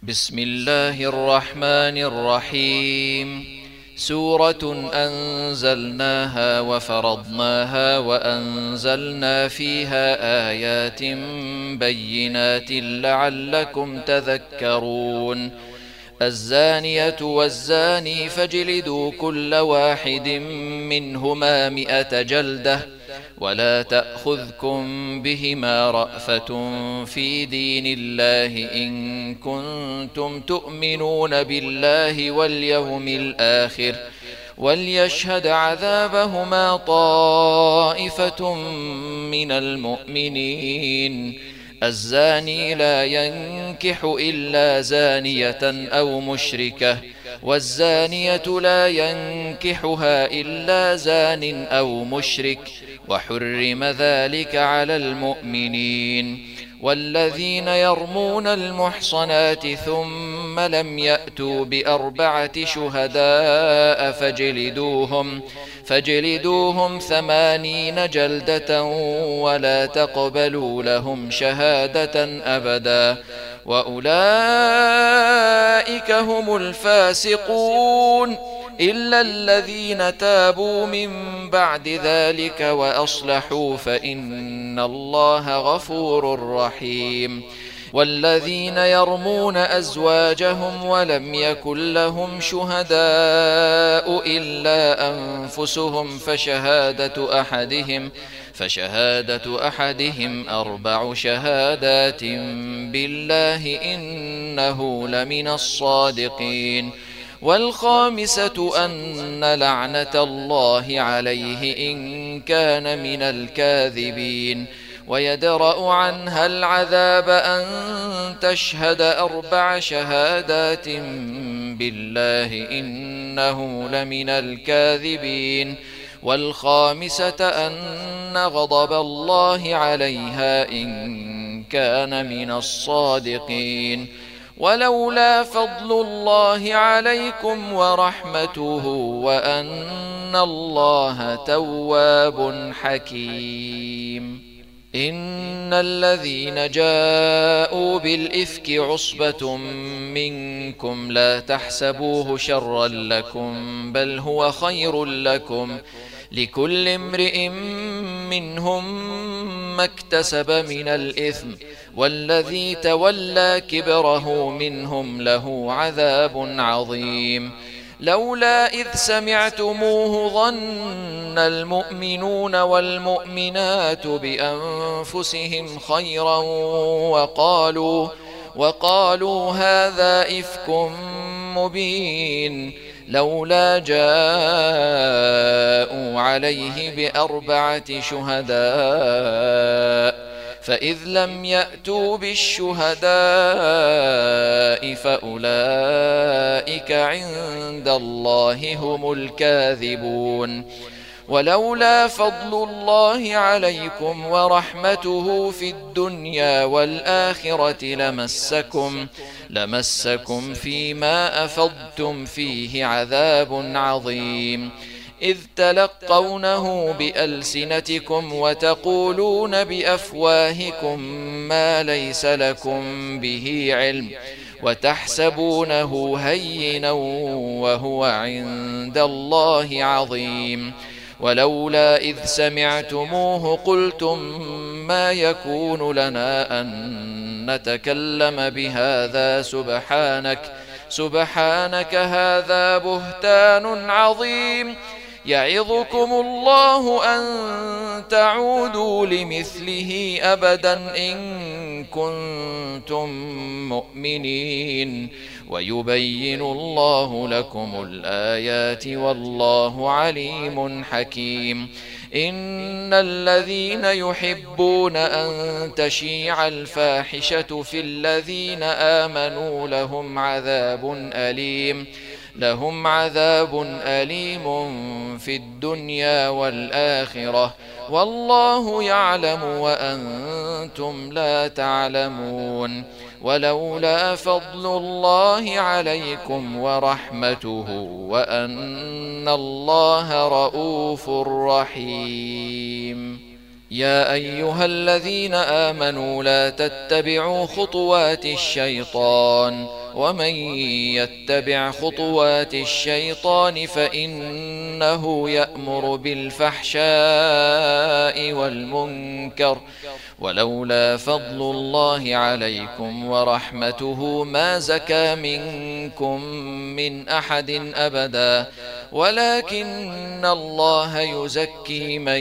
بسم الله الرحمن الرحيم. سورة أنزلناها وفرضناها وأنزلنا فيها آيات بينات لعلكم تذكرون. الزانية والزاني فاجلدوا كل واحد منهما 100 جلدة، ولا تأخذكم بهما رأفة في دين الله إن كنتم تؤمنون بالله واليوم الآخر، وليشهد عذابهما طائفة من المؤمنين. الزاني لا ينكح إلا زانية أو مشركة، والزانية لا ينكحها إلا زان أو مشرك، وحرم ذلك على المؤمنين. والذين يرمون المحصنات ثم لم يأتوا ب4 شهداء فاجلدوهم 80 جلدة، ولا تقبلوا لهم شهادة أبدا، وأولئك هم الفاسقون، إلا الذين تابوا من بعد ذلك وأصلحوا فإن الله غفور رحيم. والذين يرمون أزواجهم ولم يكن لهم شهداء إلا أنفسهم فشهادة أحدهم 4 شهادات بالله إنه لمن الصادقين. والخامسة أن لعنة الله عليه إن كان من الكاذبين. ويدرأ عنها العذاب أن تشهد 4 شهادات بالله إنه لمن الكاذبين. والخامسة أن غضب الله عليها إن كان من الصادقين. ولولا فضل الله عليكم ورحمته وأن الله تواب حكيم. إن الذين جاءوا بالإفك عصبة منكم لا تحسبوه شرا لكم بل هو خير لكم، لكل امرئ منهم ما اكتسب من الإثم، والذي تولى كبره منهم له عذاب عظيم. لولا إذ سمعتموه ظن المؤمنون والمؤمنات بأنفسهم خيرا وقالوا هذا إفك مبين. لولا جاءوا عليه ب4 شهداء، فإذ لم يأتوا بالشهداء فأولئك عند الله هم الكاذبون. ولولا فضل الله عليكم ورحمته في الدنيا والآخرة لمسكم فيما أفضتم فيه عذاب عظيم، إذ تلقونه بألسنتكم وتقولون بأفواهكم ما ليس لكم به علم، وتحسبونه هينا وهو عند الله عظيم. ولولا إذ سمعتموه قلتم ما يكون لنا أن نتكلم بهذا سبحانك هذا بهتان عظيم. يعظكم الله أن تعودوا لمثله أبدا إن كنتم مؤمنين، ويبين الله لكم الآيات والله عليم حكيم. إن الذين يحبون أن تشيع الفاحشة في الذين آمنوا لهم عذاب أليم في الدنيا والآخرة، والله يعلم وأنتم لا تعلمون. ولولا فضل الله عليكم ورحمته وأن الله رؤوف رحيم. يا أيها الذين آمنوا لا تتبعوا خطوات الشيطان ومن يتبع خطوات الشيطان فإنه يأمر بالفحشاء والمنكر ولولا فضل الله عليكم ورحمته ما زكى منكم من أحد أبدا ولكن الله يزكي من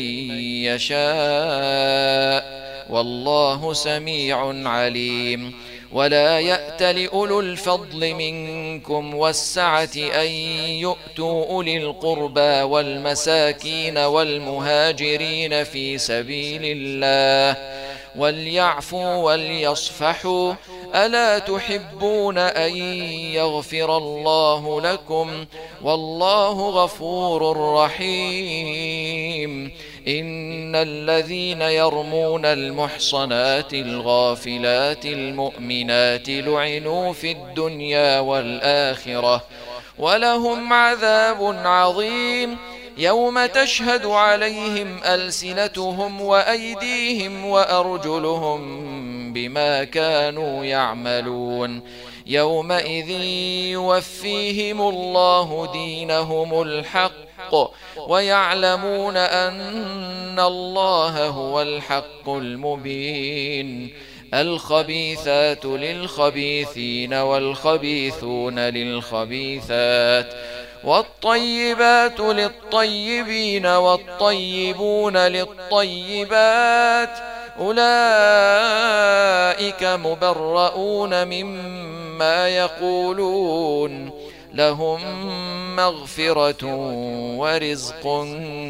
يشاء والله سميع عليم ولا يأت لأولو الفضل منكم والسعة أن يؤتوا أولي القربى والمساكين والمهاجرين في سبيل الله وليعفوا وليصفحوا ألا تحبون أن يغفر الله لكم والله غفور رحيم إن الذين يرمون المحصنات الغافلات المؤمنات لعنوا في الدنيا والآخرة ولهم عذاب عظيم يوم تشهد عليهم ألسنتهم وأيديهم وأرجلهم بما كانوا يعملون يومئذ يوفيهم الله دينهم الحق ويعلمون أن الله هو الحق المبين الخبيثات للخبيثين والخبيثون للخبيثات والطيبات للطيبين والطيبون للطيبات أولئك مبرؤون مما يقولون لهم مغفرة ورزق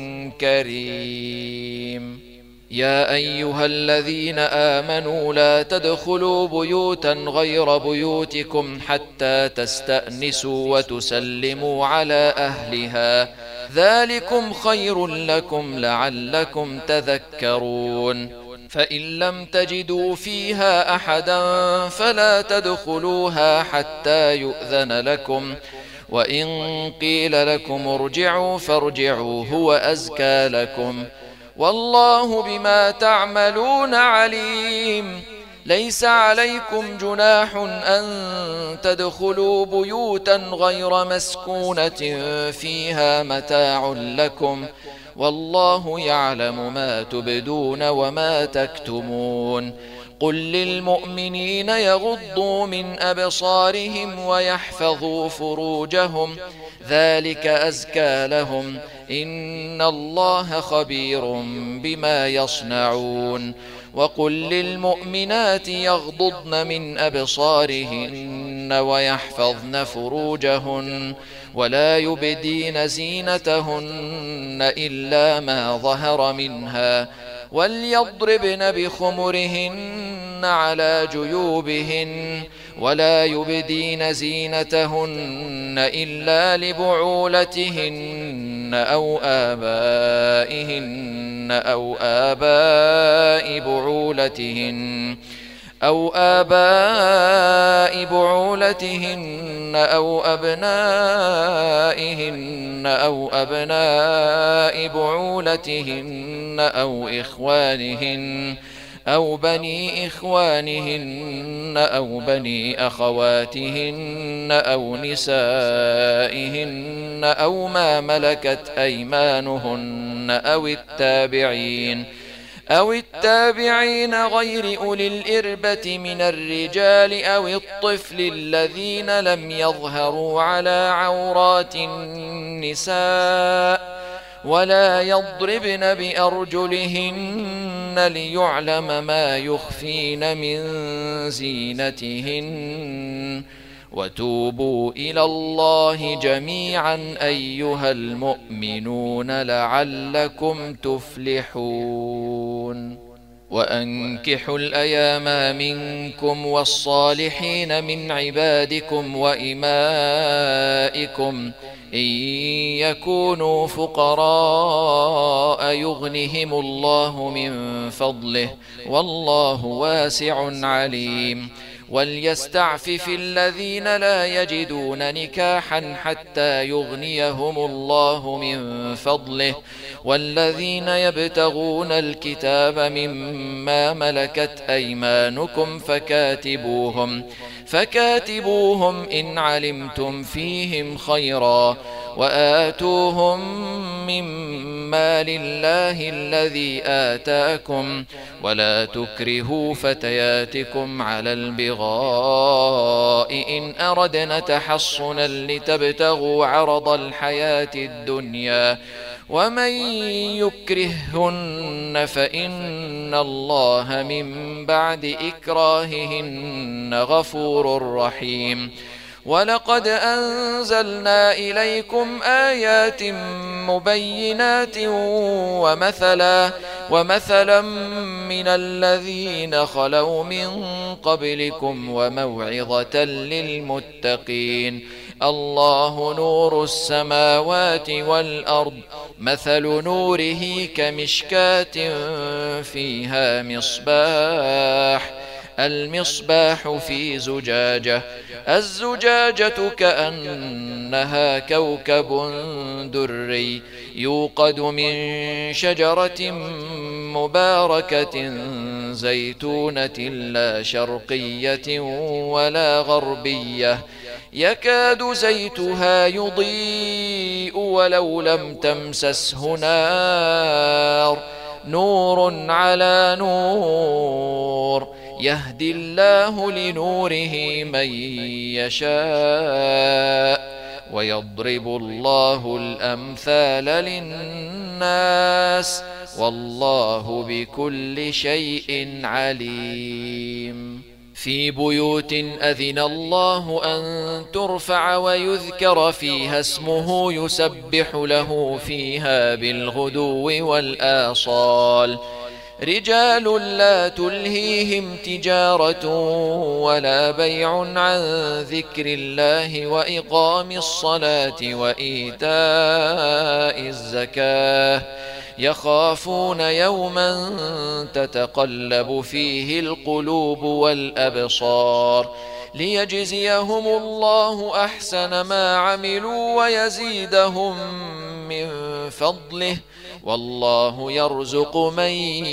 كريم يا أيها الذين آمنوا لا تدخلوا بيوتا غير بيوتكم حتى تستأنسوا وتسلموا على أهلها ذلكم خير لكم لعلكم تذكرون فإن لم تجدوا فيها أحدا فلا تدخلوها حتى يؤذن لكم وإن قيل لكم ارجعوا فارجعوا هو أزكى لكم والله بما تعملون عليم ليس عليكم جناح أن تدخلوا بيوتا غير مسكونة فيها متاع لكم والله يعلم ما تبدون وما تكتمون قل للمؤمنين يغضوا من أبصارهم ويحفظوا فروجهم ذلك أزكى لهم إن الله خبير بما يصنعون وقل للمؤمنات يغضضن من أبصارهن ويحفظن فروجهن ولا يبدين زينتهن إلا ما ظهر منها وليضربن بخمرهن على جيوبهن ولا يبدين زينتهن إلا لبعولتهن أو آبائهن أو آباء بعولتهن أو أبنائهن أو أبناء بعولتهن أو إخوانهن أو بني إخوانهن أو بني أخواتهن أو نسائهن أو ما ملكت أيمانهن أو التابعين غير أولي الإربة من الرجال أو الطفل الذين لم يظهروا على عورات النساء ولا يضربن بأرجلهن ليعلم ما يخفين من زينتهن وتوبوا إلى الله جميعا أيها المؤمنون لعلكم تفلحون وأنكحوا الأيام منكم والصالحين من عبادكم وإمائكم إن يكونوا فقراء يغنهم الله من فضله والله واسع عليم وليستعفف الذين لا يجدون نكاحا حتى يغنيهم الله من فضله والذين يبتغون الكتاب مما ملكت أيمانكم فكاتبوهم إن علمتم فيهم خيرا وآتوهم مما لله الذي آتاكم ولا تكرهوا فتياتكم على البغاء إن أردنا تحصنا لتبتغوا عرض الحياة الدنيا ومن يكرههن فإن الله من بعد إكراههن غفور رحيم. ولقد أنزلنا إليكم آيات مبينات ومثلا من الذين خلوا من قبلكم وموعظة للمتقين. الله نور السماوات والأرض مثل نوره كمشكاة فيها المصباح في زجاجة الزجاجة كأنها كوكب دري يوقد من شجرة مباركة زيتونة لا شرقية ولا غربية يكاد زيتها يضيء ولو لم تمسسه نار نور على نور يهدي الله لنوره من يشاء ويضرب الله الأمثال للناس والله بكل شيء عليم. في بيوت أذن الله أن ترفع ويذكر فيها اسمه يسبح له فيها بالغدو والآصال رجال لا تلهيهم تجارة ولا بيع عن ذكر الله وإقام الصلاة وإيتاء الزكاة يخافون يوما تتقلب فيه القلوب والأبصار ليجزيهم الله أحسن ما عملوا ويزيدهم من فضله والله يرزق من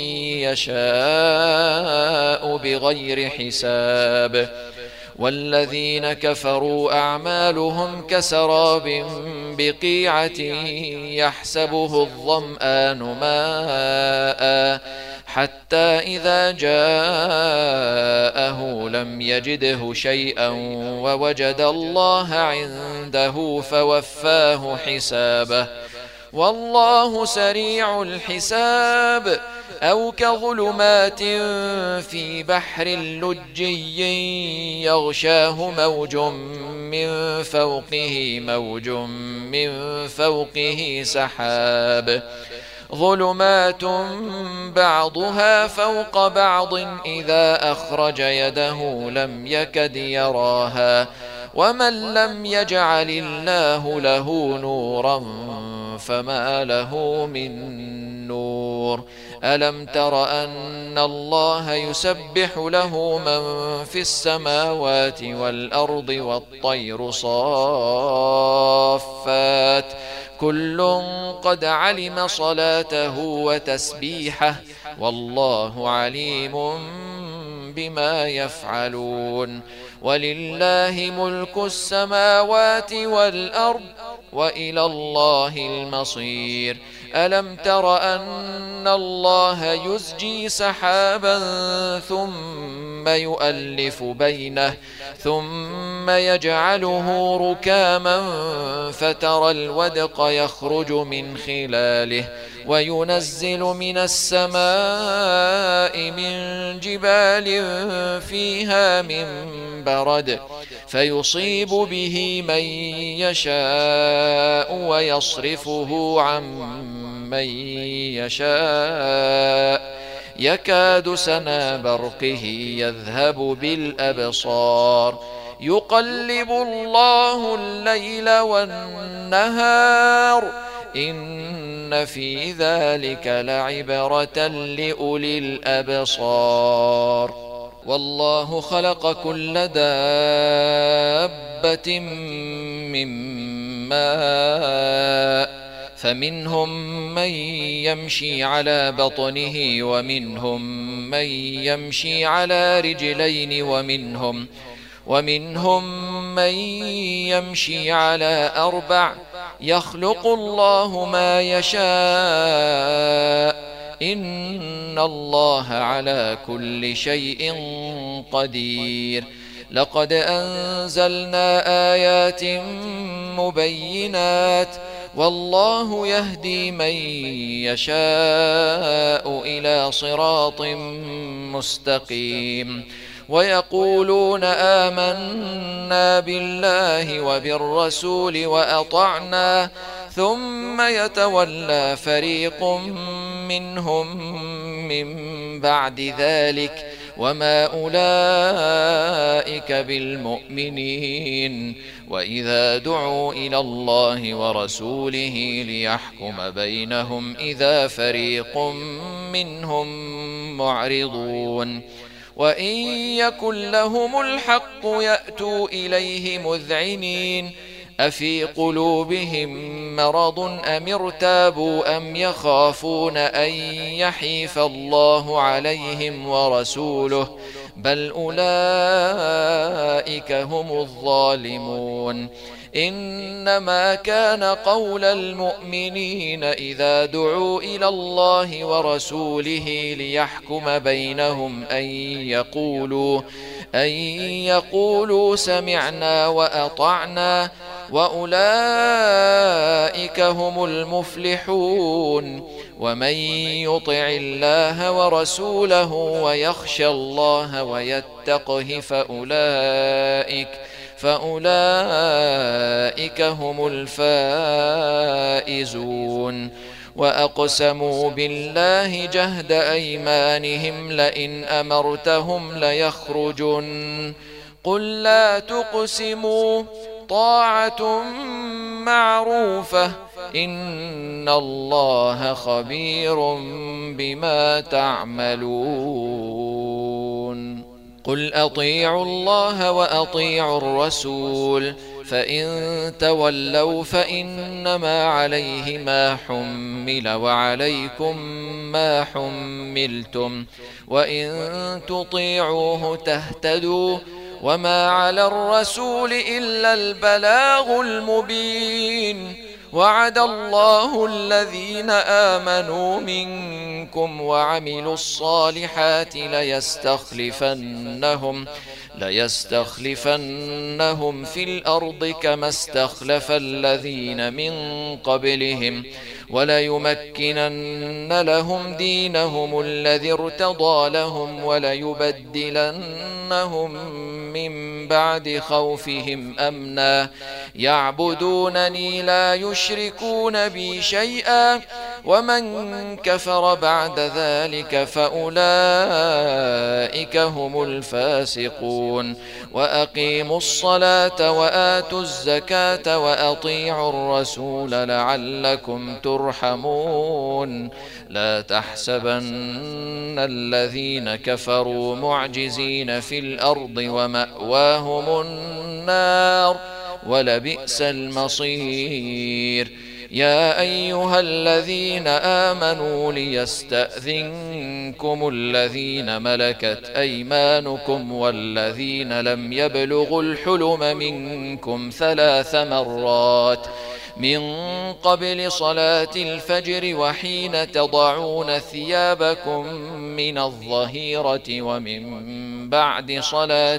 يشاء بغير حساب. والذين كفروا أعمالهم كسراب بقيعة يحسبه الظمآن ماء حتى إذا جاءه لم يجده شيئا ووجد الله عنده فوفاه حسابه والله سريع الحساب. أو كظلمات في بحر لجي يغشاه موج من فوقه سحاب ظلمات بعضها فوق بعض إذا أخرج يده لم يكد يراها ومن لم يجعل الله له نورا فما له من نور. ألم تر أن الله يسبح له من في السماوات والأرض والطير صافات كل قد علم صلاته وتسبيحه والله عليم بما يفعلون. ولله ملك السماوات والأرض وإلى الله المصير. ألم تر أن الله يزجي سحابا ثم يؤلف بينه ثم يجعله ركاما فترى الودق يخرج من خلاله وينزل من السماء من جبال فيها من برد فيصيب به من يشاء ويصرفه عن من يشاء يكاد سنا برقه يذهب بالأبصار يقلب الله الليل والنهار إن في ذلك لعبرة لأولي الأبصار. والله خلق كل دابة من ماء فمنهم من يمشي على بطنه ومنهم من يمشي على رجلين ومنهم من يمشي على 4 يخلق الله ما يشاء إن الله على كل شيء قدير لقد أنزلنا آيات مبينات والله يهدي من يشاء إلى صراط مستقيم ويقولون آمنا بالله وبالرسول وأطعنا ثم يتولى فريق منهم من بعد ذلك وما أولئك بالمؤمنين وإذا دعوا إلى الله ورسوله ليحكم بينهم إذا فريق منهم معرضون وإن يكن لهم الحق يأتوا إليه مذعنين أفي قلوبهم مرض أم ارتابوا أم يخافون أن يحيف الله عليهم ورسوله بل أولئك هم الظالمون إنما كان قول المؤمنين إذا دعوا إلى الله ورسوله ليحكم بينهم أن يقولوا سمعنا وأطعنا وأولئك هم المفلحون ومن يطع الله ورسوله ويخشى الله ويتقه فأولئك هم الفائزون وأقسموا بالله جهد أيمانهم لئن أمرتهم ليخرجن قل لا تقسموا طاعة معروفة إن الله خبير بما تعملون قل أطيعوا الله وأطيعوا الرسول فإن تولوا فإنما عليه ما حمل وعليكم ما حملتم وإن تطيعوه تهتدوا وما على الرسول إلا البلاغ المبين وعد الله الذين آمنوا منكم وعملوا الصالحات ليستخلفنهم في الأرض كما استخلف الذين من قبلهم وليمكنن لهم دينهم الذي ارتضى لهم وليبدلنهم من بعد خوفهم أمنا يعبدونني لا يشركون بي شيئا ومن كفر بعد ذلك فأولئك هم الفاسقون وأقيموا الصلاة وآتوا الزكاة وأطيعوا الرسول لعلكم ترحمون لا تحسبن الذين كفروا معجزين في الأرض ومأواهم النار ولبئس المصير يا أيها الذين آمنوا ليستأذنكم الذين ملكت أيمانكم والذين لم يبلغوا الحلم منكم 3 مرات من قبل صلاة الفجر وحين تضعون ثيابكم من الظهيرة ومن بعد صلاة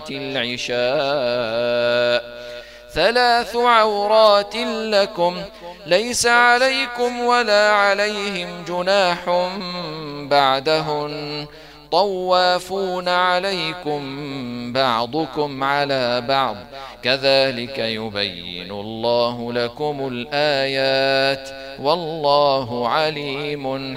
العشاء 3 عورات لكم ليس عليكم ولا عليهم جناح بعدهن طوافون عليكم بعضكم على بعض كذلك يبين الله لكم الآيات والله عليم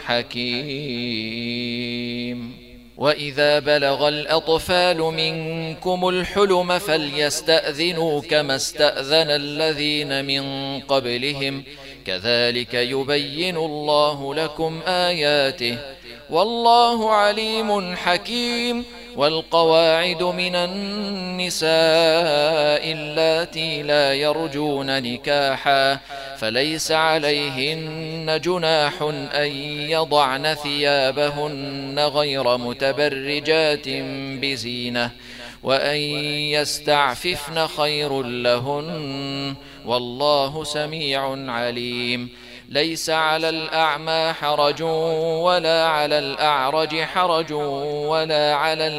حكيم وإذا بلغ الأطفال منكم الحلم فليستأذنوا كما استأذن الذين من قبلهم كذلك يبين الله لكم آياته والله عليم حكيم والقواعد من النساء اللاتي لا يرجون نكاحا فليس عليهن جناح أن يضعن ثيابهن غير متبرجات بزينة وأن يستعففن خير لهن والله سميع عليم. ليس على الأعمى حرج ولا على الأعرج حرج ولا على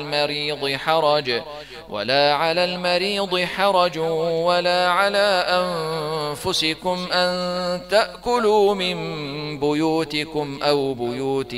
المريض حرج ولا على أنفسكم أن تأكلوا من بيوتكم أو بيوت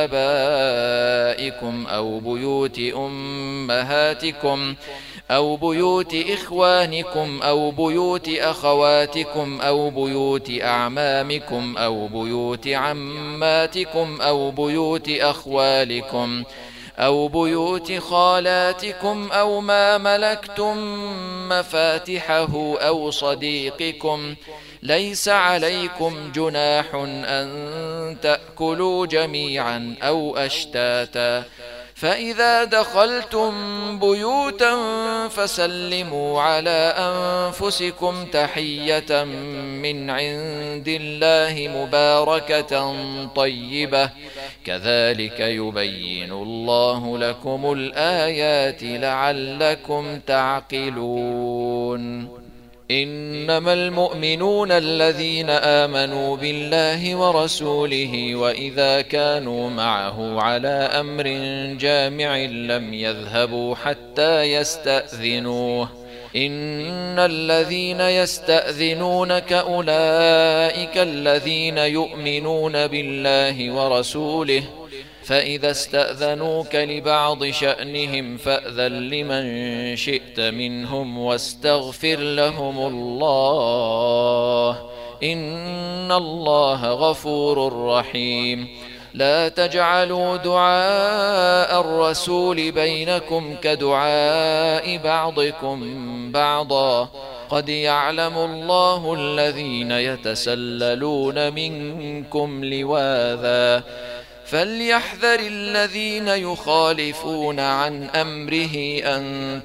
آبائكم أو بيوت أمهاتكم أو بيوت إخوانكم أو بيوت أخواتكم أو بيوت أعمامكم أو بيوت عماتكم أو بيوت أخوالكم أو بيوت خالاتكم أو ما ملكتم مفاتحه أو صديقكم. ليس عليكم جناح أن تأكلوا جميعا أو أشتاتا. فإذا دخلتم بيوتا فسلموا على أنفسكم تحية من عند الله مباركة طيبة كذلك يبين الله لكم الآيات لعلكم تعقلون. إنما المؤمنون الذين آمنوا بالله ورسوله وإذا كانوا معه على أمر جامع لم يذهبوا حتى يستأذنوه. إن الذين يستأذنونك أولئك الذين يؤمنون بالله ورسوله فإذا استأذنوك لبعض شأنهم فأذن لمن شئت منهم واستغفر لهم الله إن الله غفور رحيم. لا تجعلوا دعاء الرسول بينكم كدعاء بعضكم بعضا قد يعلم الله الذين يتسللون منكم لواذا فليحذر الذين يخالفون عن أمره أن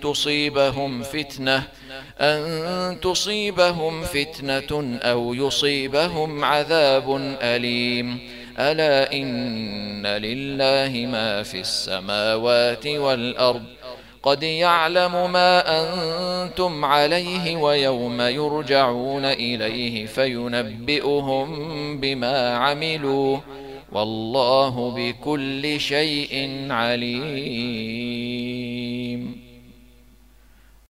تصيبهم فتنة أو يصيبهم عذاب أليم. ألا إن لله ما في السماوات والأرض قد يعلم ما أنتم عليه ويوم يرجعون إليه فينبئهم بما عملوا والله بكل شيء عليم.